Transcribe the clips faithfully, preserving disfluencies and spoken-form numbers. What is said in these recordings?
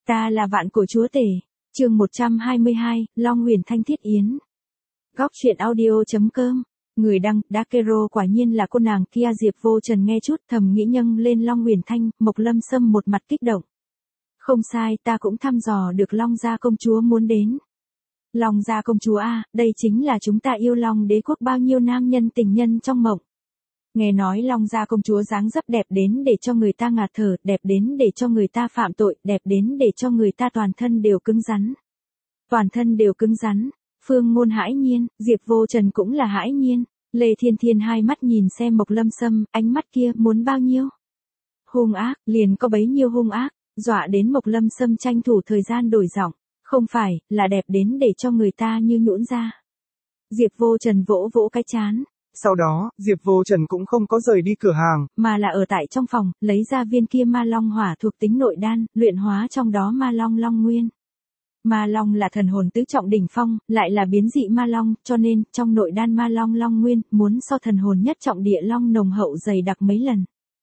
Ta là vạn cổ chúa tể. Chương một trăm hai mươi hai, Long Huyền Thanh Thiết Yến. Góc truyện audio.com. Người đăng, Dakero quả nhiên là cô nàng kia. Diệp Vô Trần nghe chút thầm nghĩ nhân lên Long Huyền Thanh. Mộc Lâm Sâm một mặt kích động. Không sai, ta cũng thăm dò được Long gia công chúa muốn đến. Long gia công chúa a, đây chính là chúng ta yêu Long đế quốc bao nhiêu nam nhân tình nhân trong mộng. Nghe nói Long gia công chúa dáng dấp đẹp đến để cho người ta ngạt thở, đẹp đến để cho người ta phạm tội, đẹp đến để cho người ta toàn thân đều cứng rắn. Toàn thân đều cứng rắn. Phương Ngôn hãi nhiên, Diệp Vô Trần cũng là hãi nhiên. Lê Thiên Thiên hai mắt nhìn xem Mộc Lâm Sâm, ánh mắt kia muốn bao nhiêu? Hung ác, liền có bấy nhiêu hung ác, dọa đến Mộc Lâm Sâm tranh thủ thời gian đổi giọng, không phải, là đẹp đến để cho người ta như nhũn ra. Diệp Vô Trần vỗ vỗ cái trán. Sau đó, Diệp Vô Trần cũng không có rời đi cửa hàng, mà là ở tại trong phòng, lấy ra viên kia ma long hỏa thuộc tính nội đan, luyện hóa trong đó ma long long nguyên. Ma long là thần hồn tứ trọng đỉnh phong, lại là biến dị ma long, cho nên, trong nội đan ma long long nguyên, muốn so thần hồn nhất trọng địa long nồng hậu dày đặc mấy lần.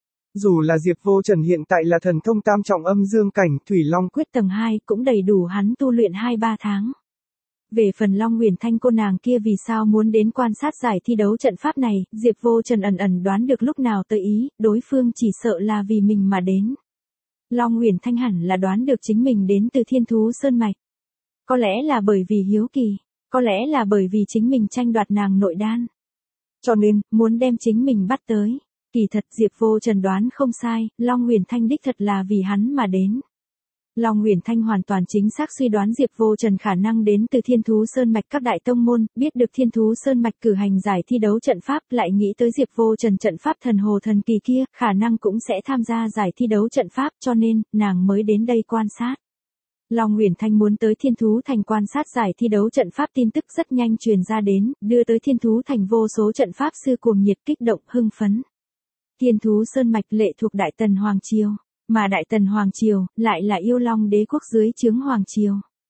Dù là Diệp Vô Trần hiện tại là thần thông tam trọng âm dương cảnh, Thủy Long quyết tầng hai cũng đầy đủ hắn tu luyện hai ba tháng. Về phần Long Huyền Thanh cô nàng kia vì sao muốn đến quan sát giải thi đấu trận pháp này, Diệp Vô Trần ẩn ẩn đoán được lúc nào tới ý, đối phương chỉ sợ là vì mình mà đến. Long Huyền Thanh hẳn là đoán được chính mình đến từ Thiên Thú Sơn Mạch. Có lẽ là bởi vì hiếu kỳ, có lẽ là bởi vì chính mình tranh đoạt nàng nội đan. Cho nên, muốn đem chính mình bắt tới. Kỳ thật Diệp Vô Trần đoán không sai, Long Huyền Thanh đích thật là vì hắn mà đến. Long Huyền Thanh hoàn toàn chính xác suy đoán Diệp Vô Trần khả năng đến từ Thiên Thú Sơn Mạch các đại tông môn, biết được Thiên Thú Sơn Mạch cử hành giải thi đấu trận pháp, lại nghĩ tới Diệp Vô Trần trận pháp thần hồ thần kỳ kia, khả năng cũng sẽ tham gia giải thi đấu trận pháp, cho nên, nàng mới đến đây quan sát. Long Huyền Thanh muốn tới Thiên Thú Thành quan sát giải thi đấu trận pháp tin tức rất nhanh truyền ra đến, đưa tới Thiên Thú Thành vô số trận pháp sư cuồng nhiệt kích động hưng phấn. Thiên Thú Sơn Mạch lệ thuộc Đại Tần Hoàng Triều. Mà Đại Tần Hoàng Triều, lại là yêu Long đế quốc dưới chướng Hoàng Triều.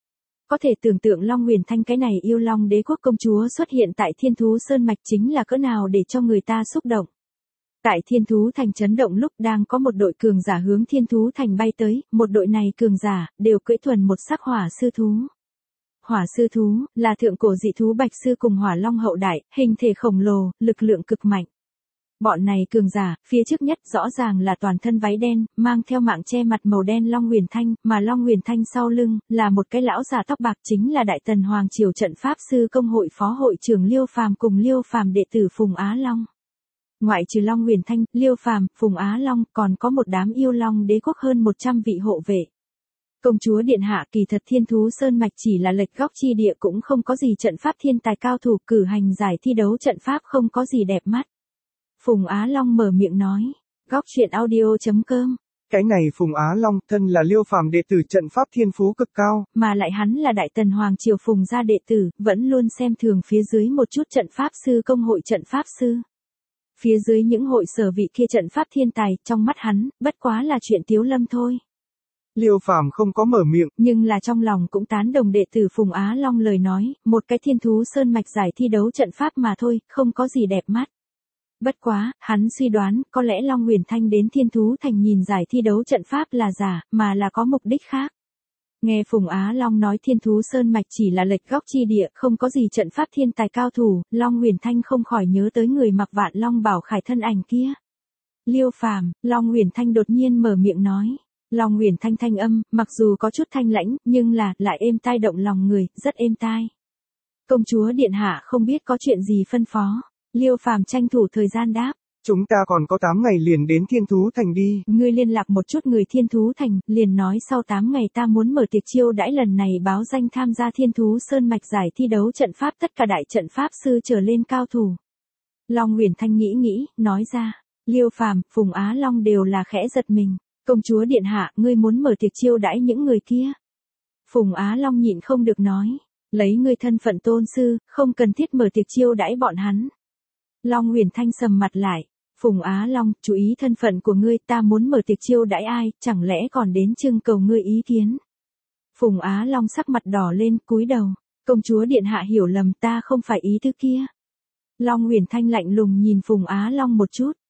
Có thể tưởng tượng Long Huyền Thanh cái này yêu Long đế quốc công chúa xuất hiện tại Thiên Thú Sơn Mạch chính là cỡ nào để cho người ta xúc động. Tại Thiên Thú Thành chấn động lúc đang có một đội cường giả hướng Thiên Thú Thành bay tới, một đội này cường giả, đều cưỡi thuần một sắc hỏa sư thú. Hỏa sư thú, là thượng cổ dị thú bạch sư cùng hỏa long hậu đại, hình thể khổng lồ, lực lượng cực mạnh. Bọn này cường giả, phía trước nhất rõ ràng là toàn thân váy đen, mang theo mạng che mặt màu đen Long Huyền Thanh, mà Long Huyền Thanh sau lưng, là một cái lão già tóc bạc chính là Đại Tần Hoàng Triều trận pháp sư công hội phó hội trưởng Liêu Phàm cùng Liêu Phàm đệ tử Phùng Á Long. Ngoại trừ Long Huyền Thanh, Liêu Phàm, Phùng Á Long, còn có một đám yêu Long đế quốc hơn một trăm vị hộ vệ. Công chúa điện hạ kỳ thật Thiên Thú Sơn Mạch chỉ là lệch góc chi địa cũng không có gì trận pháp thiên tài cao thủ cử hành giải thi đấu trận pháp không có gì đẹp mắt. Phùng Á Long mở miệng nói, góc truyện audio.com. Cái này Phùng Á Long, thân là Liêu Phàm đệ tử trận pháp thiên phú cực cao, mà lại hắn là Đại Tần Hoàng Triều Phùng gia đệ tử, vẫn luôn xem thường phía dưới một chút trận pháp sư công hội trận pháp sư. Phía dưới những hội sở vị kia trận pháp thiên tài, trong mắt hắn, bất quá là chuyện tiếu lâm thôi. Liêu Phàm không có mở miệng, nhưng là trong lòng cũng tán đồng đệ tử Phùng Á Long lời nói, một cái Thiên Thú Sơn Mạch giải thi đấu trận pháp mà thôi, không có gì đẹp mắt. Bất quá, hắn suy đoán, có lẽ Long Huyền Thanh đến Thiên Thú Thành nhìn giải thi đấu trận pháp là giả, mà là có mục đích khác. Nghe Phùng Á Long nói Thiên Thú Sơn Mạch chỉ là lệch góc chi địa, không có gì trận pháp thiên tài cao thủ, Long Huyền Thanh không khỏi nhớ tới người mặc vạn long bảo khải thân ảnh kia. Liêu Phàm, Long Huyền Thanh đột nhiên mở miệng nói. Long Huyền Thanh thanh âm, mặc dù có chút thanh lãnh, nhưng là, lại êm tai động lòng người, rất êm tai. Công chúa điện hạ không biết có chuyện gì phân phó. Liêu Phàm tranh thủ thời gian đáp. Chúng ta còn có tám ngày liền đến Thiên Thú Thành đi. Ngươi liên lạc một chút người Thiên Thú Thành, liền nói sau tám ngày ta muốn mở tiệc chiêu đãi lần này báo danh tham gia Thiên Thú Sơn Mạch giải thi đấu trận pháp tất cả đại trận pháp sư trở lên cao thủ. Long Huyền Thanh nghĩ nghĩ, nói ra. Liêu Phàm, Phùng Á Long đều là khẽ giật mình. Công chúa điện hạ, ngươi muốn mở tiệc chiêu đãi những người kia. Phùng Á Long nhịn không được nói. Lấy ngươi thân phận tôn sư, không cần thiết mở tiệc chiêu đãi bọn hắn. Long Huyền Thanh sầm mặt lại. Phùng Á Long, chú ý thân phận của ngươi, ta muốn mở tiệc chiêu đãi ai, chẳng lẽ còn đến trưng cầu ngươi ý kiến. Phùng Á Long sắc mặt đỏ lên, cúi đầu. Công chúa điện hạ hiểu lầm, ta không phải ý thứ kia. Long Huyền Thanh lạnh lùng nhìn Phùng Á Long một chút.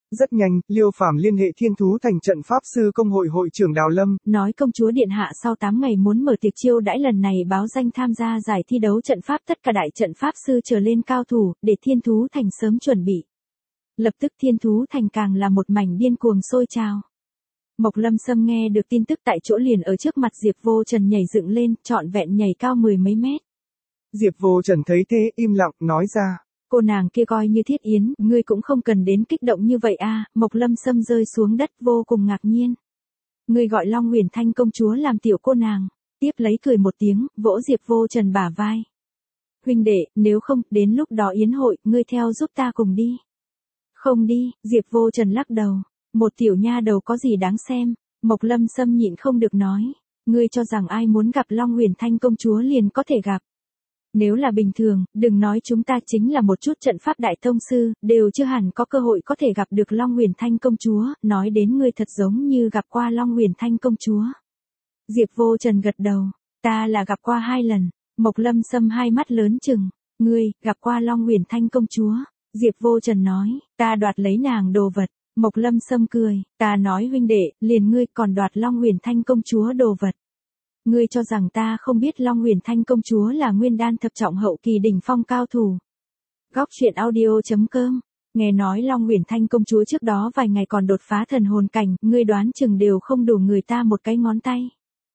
Rất nhanh, Liêu Phàm liên hệ Thiên Thú Thành trận pháp sư công hội hội trưởng Đào Lâm, nói công chúa điện hạ sau tám ngày muốn mở tiệc chiêu đãi, lần này báo danh tham gia giải thi đấu trận pháp tất cả đại trận pháp sư trở lên cao thủ, để Thiên Thú Thành sớm chuẩn bị. Lập tức Thiên Thú Thành càng là một mảnh điên cuồng sôi trào. Mộc Lâm Sâm nghe được tin tức tại chỗ liền ở trước mặt Diệp Vô Trần nhảy dựng lên, trọn vẹn nhảy cao mười mấy mét. Diệp Vô Trần thấy thế im lặng, nói ra. Cô nàng kia coi như thiết yến, ngươi cũng không cần đến kích động như vậy a. Mộc Lâm Sâm rơi xuống đất vô cùng ngạc nhiên. Ngươi gọi Long Huyền Thanh công chúa làm tiểu cô nàng, tiếp lấy cười một tiếng, vỗ Diệp Vô Trần bả vai. Huynh đệ, nếu không, đến lúc đó yến hội, ngươi theo giúp ta cùng đi. Không đi, Diệp Vô Trần lắc đầu, một tiểu nha đầu có gì đáng xem. Mộc Lâm Sâm nhịn không được nói, ngươi cho rằng ai muốn gặp Long Huyền Thanh công chúa liền có thể gặp. Nếu là bình thường, đừng nói chúng ta chính là một chút trận pháp đại tông sư, đều chưa hẳn có cơ hội có thể gặp được Long Huyền Thanh công chúa, nói đến ngươi thật giống như gặp qua Long Huyền Thanh công chúa. Diệp Vô Trần gật đầu, ta là gặp qua hai lần. Mộc Lâm Sâm hai mắt lớn chừng, ngươi, gặp qua Long Huyền Thanh công chúa. Diệp Vô Trần nói, ta đoạt lấy nàng đồ vật. Mộc Lâm Sâm cười, ta nói huynh đệ, liền ngươi còn đoạt Long Huyền Thanh công chúa đồ vật. Ngươi cho rằng ta không biết Long Huyền Thanh công chúa là nguyên đan thập trọng hậu kỳ đỉnh phong cao thủ. Góc truyện audio chấm com. Nghe nói Long Huyền Thanh công chúa trước đó vài ngày còn đột phá thần hồn cảnh, ngươi đoán chừng đều không đủ người ta một cái ngón tay.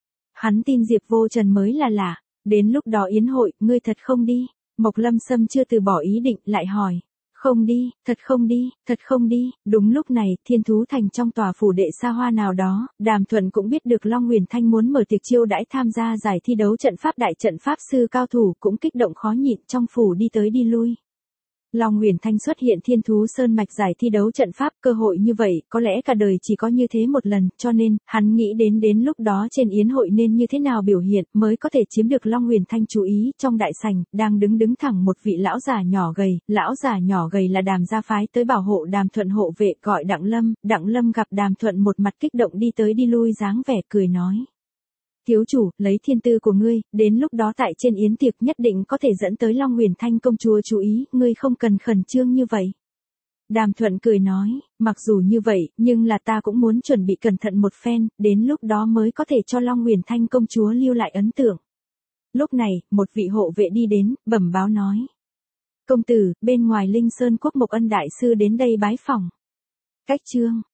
Hắn tin Diệp Vô Trần mới là lạ, đến lúc đó yến hội, ngươi thật không đi. Mộc Lâm Sâm chưa từ bỏ ý định, lại hỏi. Không đi, thật không đi, thật không đi. Đúng lúc này, Thiên Thú Thành trong tòa phủ đệ xa hoa nào đó, Đàm Thuận cũng biết được Long Huyền Thanh muốn mở tiệc chiêu đãi tham gia giải thi đấu trận pháp đại trận pháp sư cao thủ, cũng kích động khó nhịn, trong phủ đi tới đi lui. Long Huyền Thanh xuất hiện Thiên Thú Sơn mạch giải thi đấu trận pháp, cơ hội như vậy, có lẽ cả đời chỉ có như thế một lần, cho nên, hắn nghĩ đến đến lúc đó trên yến hội nên như thế nào biểu hiện, mới có thể chiếm được Long Huyền Thanh chú ý. Trong đại sảnh, đang đứng đứng thẳng một vị lão già nhỏ gầy, lão già nhỏ gầy là Đàm gia phái tới bảo hộ Đàm Thuận hộ vệ, gọi Đặng Lâm. Đặng Lâm gặp Đàm Thuận một mặt kích động đi tới đi lui dáng vẻ cười nói. Thiếu chủ, lấy thiên tư của ngươi, đến lúc đó tại trên yến tiệc nhất định có thể dẫn tới Long Huyền Thanh công chúa chú ý, ngươi không cần khẩn trương như vậy. Đàm Thuận cười nói, mặc dù như vậy, nhưng là ta cũng muốn chuẩn bị cẩn thận một phen, đến lúc đó mới có thể cho Long Huyền Thanh công chúa lưu lại ấn tượng. Lúc này, một vị hộ vệ đi đến, bẩm báo nói. Công tử, bên ngoài Linh Sơn Quốc Mộc Ân đại sư đến đây bái phỏng. Cách chương